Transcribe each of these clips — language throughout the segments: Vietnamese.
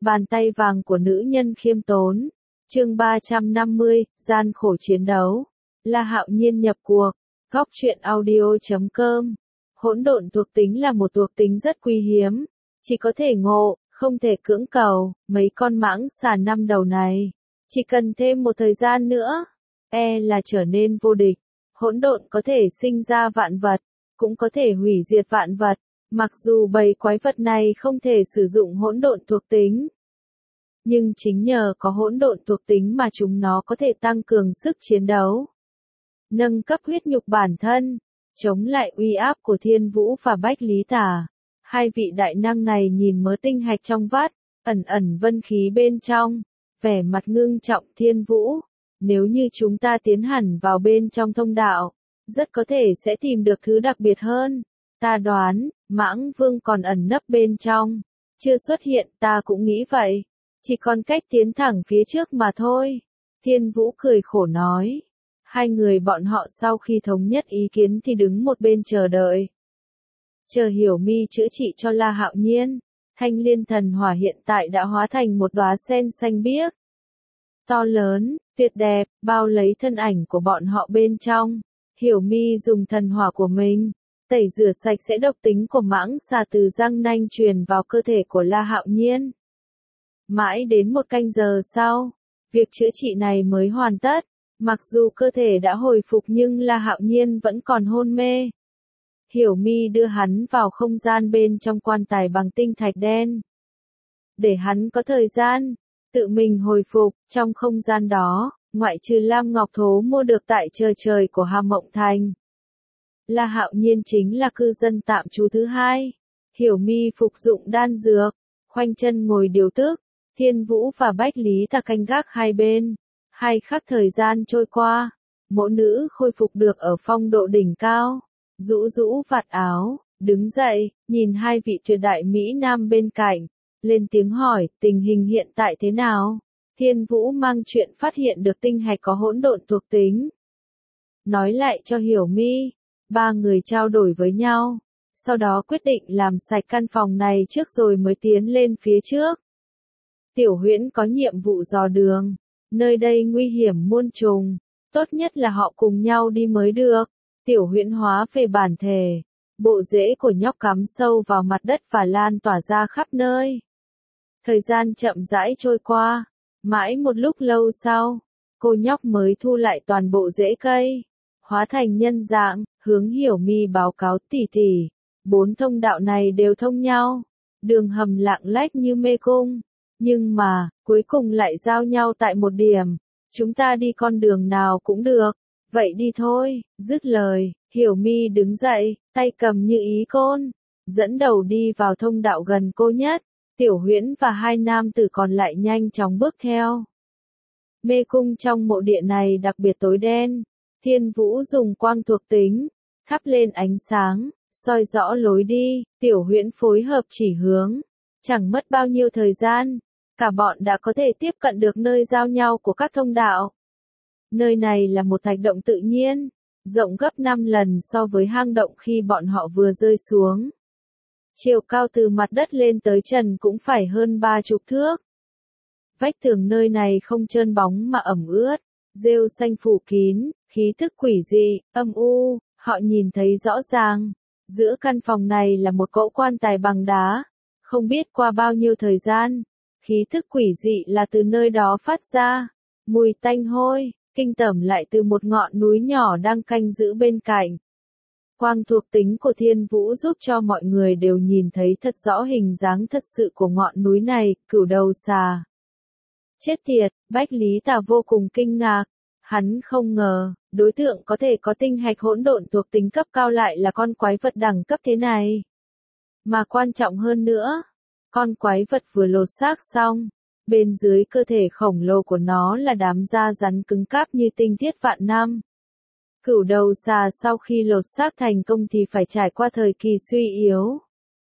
Bàn tay vàng của nữ nhân khiêm tốn. Chương 350, gian khổ chiến đấu. La Hạo Nhiên nhập cuộc. Góc truyện audio.com. Hỗn độn thuộc tính là một thuộc tính rất quý hiếm, chỉ có thể ngộ, không thể cưỡng cầu. Mấy con mãng xà năm đầu này, chỉ cần thêm một thời gian nữa, là trở nên vô địch. Hỗn độn có thể sinh ra vạn vật, cũng có thể hủy diệt vạn vật. Mặc dù bầy quái vật này không thể sử dụng hỗn độn thuộc tính, nhưng chính nhờ có hỗn độn thuộc tính mà chúng nó có thể tăng cường sức chiến đấu, nâng cấp huyết nhục bản thân, chống lại uy áp của Thiên Vũ và Bách Lý Tả. Hai vị đại năng này nhìn mớ tinh hạch trong vắt, ẩn ẩn vân khí bên trong, vẻ mặt ngưng trọng. Thiên Vũ, nếu như chúng ta tiến hẳn vào bên trong thông đạo, rất có thể sẽ tìm được thứ đặc biệt hơn. Ta đoán, Mãng Vương còn ẩn nấp bên trong, chưa xuất hiện. Ta cũng nghĩ vậy, chỉ còn cách tiến thẳng phía trước mà thôi. Thiên Vũ cười khổ nói. Hai người bọn họ sau khi thống nhất ý kiến thì đứng một bên chờ đợi. Chờ Hiểu Mi chữa trị cho La Hạo Nhiên. Thanh liên thần hỏa hiện tại đã hóa thành một đóa sen xanh biếc, to lớn, tuyệt đẹp, bao lấy thân ảnh của bọn họ bên trong. Hiểu Mi dùng thần hỏa của mình tẩy rửa sạch sẽ độc tính của mãng xà từ răng nanh truyền vào cơ thể của La Hạo Nhiên. Mãi đến một canh giờ sau, việc chữa trị này mới hoàn tất. Mặc dù cơ thể đã hồi phục nhưng La Hạo Nhiên vẫn còn hôn mê. Hiểu Mi đưa hắn vào không gian bên trong quan tài bằng tinh thạch đen, để hắn có thời gian tự mình hồi phục. Trong không gian đó, ngoại trừ Lam Ngọc Thố mua được tại trời của Hàm Mộng Thành, La Hạo Nhiên chính là cư dân tạm trú thứ hai. Hiểu Mi phục dụng đan dược, khoanh chân ngồi điều tức. Thiên Vũ và Bách Lý Tả canh gác hai bên. Hai khắc thời gian trôi qua, mộ nữ khôi phục được ở phong độ đỉnh cao, rũ rũ vạt áo, đứng dậy, nhìn hai vị tuyệt đại mỹ nam bên cạnh, lên tiếng hỏi, tình hình hiện tại thế nào? Thiên Vũ mang chuyện phát hiện được tinh hạch có hỗn độn thuộc tính, nói lại cho Hiểu Mi. Ba người trao đổi với nhau, sau đó quyết định làm sạch căn phòng này trước rồi mới tiến lên phía trước. Tiểu Huyễn có nhiệm vụ dò đường. Nơi đây nguy hiểm muôn trùng, tốt nhất là họ cùng nhau đi mới được. Tiểu Huyễn hóa về bản thể, bộ rễ của nhóc cắm sâu vào mặt đất và lan tỏa ra khắp nơi. Thời gian chậm rãi trôi qua, mãi một lúc lâu sau, cô nhóc mới thu lại toàn bộ rễ cây, hóa thành nhân dạng, hướng Hiểu Mi báo cáo. Tỷ tỷ, 4 thông đạo này đều thông nhau, đường hầm lạng lách như mê cung. Nhưng mà, cuối cùng lại giao nhau tại một điểm. Chúng ta đi con đường nào cũng được. Vậy đi thôi. Dứt lời, Hiểu Mi đứng dậy, tay cầm như ý côn, dẫn đầu đi vào thông đạo gần cô nhất. Tiểu Huyễn và hai nam tử còn lại nhanh chóng bước theo. Mê cung trong mộ địa này đặc biệt tối đen. Thiên Vũ dùng quang thuộc tính thắp lên ánh sáng, soi rõ lối đi. Tiểu Huyễn phối hợp chỉ hướng. Chẳng mất bao nhiêu thời gian, cả bọn đã có thể tiếp cận được nơi giao nhau của các thông đạo. Nơi này là một thạch động tự nhiên, rộng gấp 5 lần so với hang động khi bọn họ vừa rơi xuống. Chiều cao từ mặt đất lên tới trần cũng phải hơn 30 thước. Vách tường nơi này không trơn bóng mà ẩm ướt, rêu xanh phủ kín, khí thức quỷ dị, âm u, họ nhìn thấy rõ ràng. Giữa căn phòng này là một cỗ quan tài bằng đá. Không biết qua bao nhiêu thời gian, khí thức quỷ dị là từ nơi đó phát ra. Mùi tanh hôi, kinh tởm lại từ một ngọn núi nhỏ đang canh giữ bên cạnh. Quang thuộc tính của Thiên Vũ giúp cho mọi người đều nhìn thấy thật rõ hình dáng thật sự của ngọn núi này, Cửu Đầu Xà. Chết tiệt, Bách Lý Tả vô cùng kinh ngạc. Hắn không ngờ, đối tượng có thể có tinh hạch hỗn độn thuộc tính cấp cao lại là con quái vật đẳng cấp thế này. Mà quan trọng hơn nữa, con quái vật vừa lột xác xong, bên dưới cơ thể khổng lồ của nó là đám da rắn cứng cáp như tinh thiết vạn năm. Cửu đầu xà sau khi lột xác thành công thì phải trải qua thời kỳ suy yếu.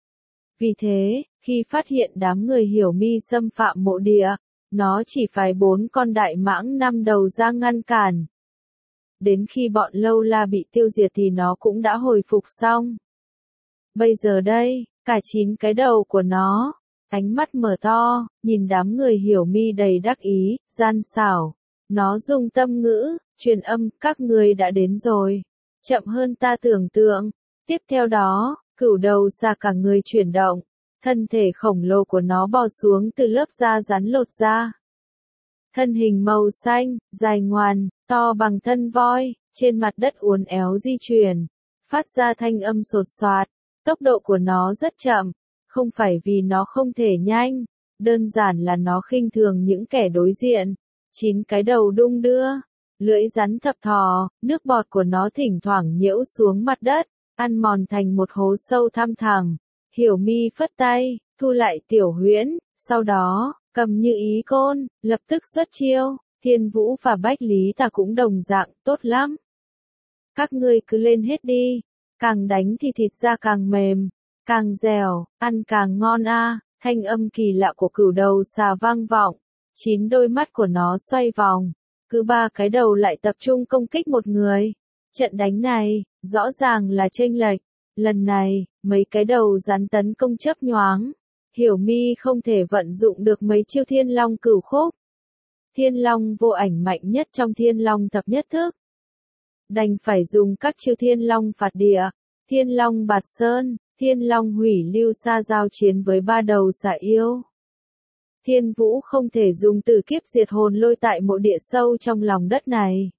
Vì thế, khi phát hiện đám người Hiểu Mi xâm phạm mộ địa, nó chỉ phải 4 con đại mãng 5 đầu ra ngăn cản. Đến khi bọn Lâu La bị tiêu diệt thì nó cũng đã hồi phục xong. Bây giờ đây, cả 9 cái đầu của nó Ánh mắt mở to, nhìn đám người Hiểu Mi đầy đắc ý, gian xảo. Nó dùng tâm ngữ, truyền âm, các người đã đến rồi. Chậm hơn ta tưởng tượng. Tiếp theo đó, cửu đầu xà cả người chuyển động. Thân thể khổng lồ của nó bò xuống từ lớp da rắn lột ra. Thân hình màu xanh, dài ngoằn, to bằng thân voi, trên mặt đất uốn éo di chuyển, phát ra thanh âm sột soạt. Tốc độ của nó rất chậm, không phải vì nó không thể nhanh, đơn giản là nó khinh thường những kẻ đối diện. 9 cái đầu đung đưa, lưỡi rắn thập thò, nước bọt của nó thỉnh thoảng nhiễu xuống mặt đất, ăn mòn thành một hố sâu thăm thẳm. Hiểu Mi phất tay, thu lại tiểu huyễn, sau đó, cầm như ý côn, lập tức xuất chiêu. Thiên Vũ và Bách Lý Tà cũng đồng dạng, tốt lắm. Các ngươi cứ lên hết đi, càng đánh thì thịt da càng mềm, càng dẻo, ăn càng ngon a. Thanh âm kỳ lạ của cửu đầu xà vang vọng, 9 đôi mắt của nó xoay vòng, cứ 3 cái đầu lại tập trung công kích một người. Trận đánh này, rõ ràng là chênh lệch, lần này, mấy cái đầu rắn tấn công chớp nhoáng. Hiểu Mi không thể vận dụng được mấy chiêu Thiên Long Cửu Khúc. Thiên Long vô ảnh mạnh nhất trong Thiên Long thập nhất thức. Đành phải dùng các chiêu Thiên Long phạt địa, Thiên Long bạt sơn, Thiên Long hủy lưu sa giao chiến với 3 đầu xà yêu. Thiên Vũ không thể dùng tử kiếp diệt hồn lôi tại mộ địa sâu trong lòng đất này.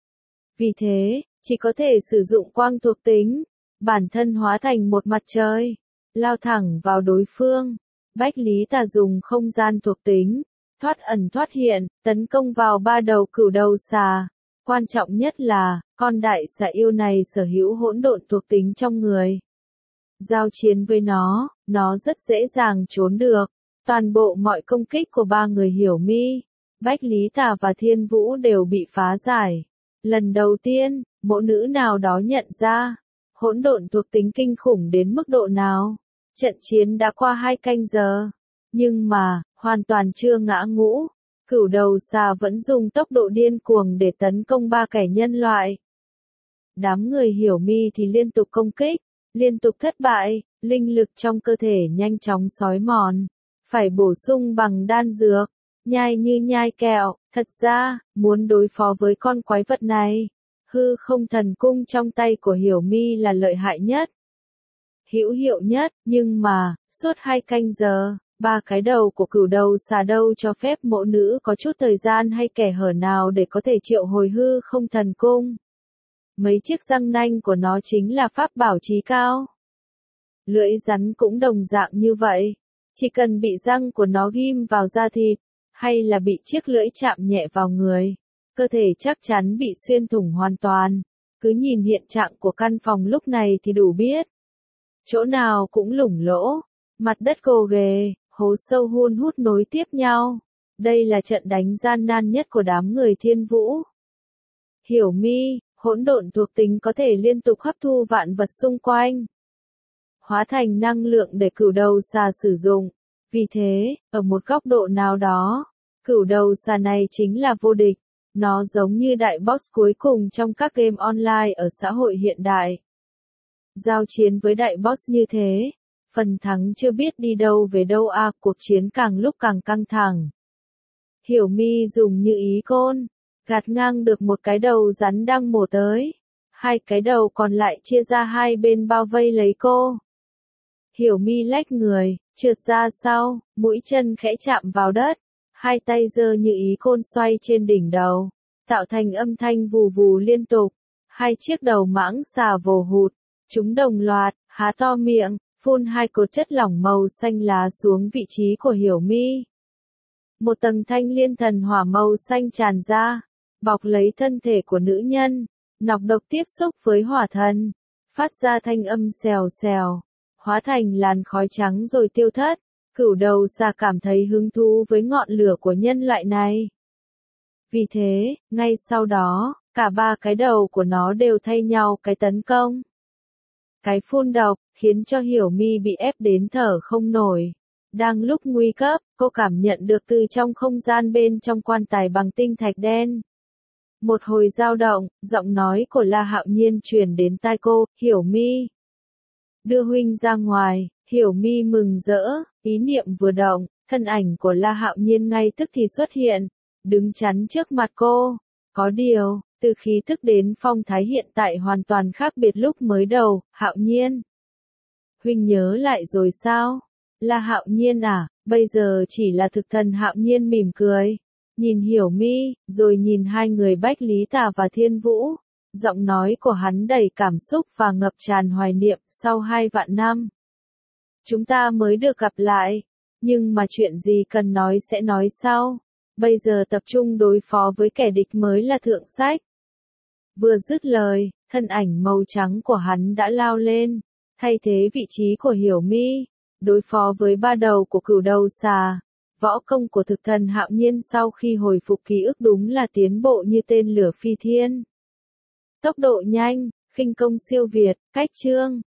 Vì thế, chỉ có thể sử dụng quang thuộc tính, bản thân hóa thành một mặt trời, lao thẳng vào đối phương. Bách Lý Tà dùng không gian thuộc tính, thoát ẩn thoát hiện, tấn công vào 3 đầu cửu đầu xà. Quan trọng nhất là, con đại xà yêu này sở hữu hỗn độn thuộc tính trong người. Giao chiến với nó rất dễ dàng trốn được. Toàn bộ mọi công kích của 3 người Hiểu Mi, Bách Lý Tà và Thiên Vũ đều bị phá giải. Lần đầu tiên, mộ nữ nào đó nhận ra, hỗn độn thuộc tính kinh khủng đến mức độ nào. Trận chiến đã qua 2 canh giờ, nhưng mà, hoàn toàn chưa ngã ngũ. Cửu đầu xà vẫn dùng tốc độ điên cuồng để tấn công 3 kẻ nhân loại. Đám người Hiểu Mi thì liên tục công kích, liên tục thất bại, linh lực trong cơ thể nhanh chóng xói mòn. Phải bổ sung bằng đan dược, nhai như nhai kẹo. Thật ra, muốn đối phó với con quái vật này, hư không thần cung trong tay của Hiểu Mi là lợi hại nhất, hữu hiệu nhất, nhưng mà, suốt 2 canh giờ, 3 cái đầu của cửu đầu xà đâu cho phép mộ nữ có chút thời gian hay kẻ hở nào để có thể triệu hồi hư không thần cung. Mấy chiếc răng nanh của nó chính là pháp bảo chí cao. Lưỡi rắn cũng đồng dạng như vậy. Chỉ cần bị răng của nó ghim vào da thịt, hay là bị chiếc lưỡi chạm nhẹ vào người, cơ thể chắc chắn bị xuyên thủng hoàn toàn. Cứ nhìn hiện trạng của căn phòng lúc này thì đủ biết. Chỗ nào cũng lủng lỗ, mặt đất gồ ghề, hố sâu hun hút nối tiếp nhau. Đây là trận đánh gian nan nhất của đám người Thiên Vũ. Hiểu Mi, hỗn độn thuộc tính có thể liên tục hấp thu vạn vật xung quanh, hóa thành năng lượng để cửu đầu xà sử dụng. Vì thế, ở một góc độ nào đó, cửu đầu xà này chính là vô địch. Nó giống như đại boss cuối cùng trong các game online ở xã hội hiện đại. Giao chiến với đại boss như thế, phần thắng chưa biết đi đâu về đâu cuộc chiến càng lúc càng căng thẳng. Hiểu Mi dùng như ý côn, gạt ngang được một cái đầu rắn đang mổ tới. 2 cái đầu còn lại chia ra 2 bên bao vây lấy cô. Hiểu Mi lách người, trượt ra sau, mũi chân khẽ chạm vào đất. 2 tay giơ như ý côn xoay trên đỉnh đầu, tạo thành âm thanh vù vù liên tục. 2 chiếc đầu mãng xà vồ hụt, chúng đồng loạt, há to miệng, phun 2 cột chất lỏng màu xanh lá xuống vị trí của Hiểu Mi. Một tầng thanh liên thần hỏa màu xanh tràn ra, bọc lấy thân thể của nữ nhân. Nọc độc tiếp xúc với hỏa thần, phát ra thanh âm xèo xèo, hóa thành làn khói trắng rồi tiêu thất. Cửu đầu xà cảm thấy hứng thú với ngọn lửa của nhân loại này. Vì thế, ngay sau đó, cả 3 cái đầu của nó đều thay nhau cái tấn công. Cái phun độc, khiến cho Hiểu Mi bị ép đến thở không nổi. Đang lúc nguy cấp, cô cảm nhận được từ trong không gian bên trong quan tài bằng tinh thạch đen. Một hồi dao động, giọng nói của La Hạo Nhiên truyền đến tai cô, Hiểu Mi. Đưa huynh ra ngoài. Hiểu Mi mừng rỡ, ý niệm vừa động, thân ảnh của La Hạo Nhiên ngay tức thì xuất hiện, đứng chắn trước mặt cô. Có điều, từ khí tức đến phong thái hiện tại hoàn toàn khác biệt lúc mới đầu. Hạo Nhiên, huynh nhớ lại rồi sao? La Hạo Nhiên à, bây giờ chỉ là thực thần. Hạo Nhiên mỉm cười, nhìn Hiểu Mi, rồi nhìn hai người Bách Lý Tà và Thiên Vũ. Giọng nói của hắn đầy cảm xúc và ngập tràn hoài niệm. Sau 2 vạn năm, chúng ta mới được gặp lại, nhưng mà chuyện gì cần nói sẽ nói sau. Bây giờ tập trung đối phó với kẻ địch mới là thượng sách. Vừa dứt lời, thân ảnh màu trắng của hắn đã lao lên, thay thế vị trí của Hiểu Mi, đối phó với 3 đầu của Cửu Đầu Xà. Võ công của thực thần Hạo Nhiên sau khi hồi phục ký ức đúng là tiến bộ như tên lửa phi thiên. Tốc độ nhanh, khinh công siêu việt, cách chương.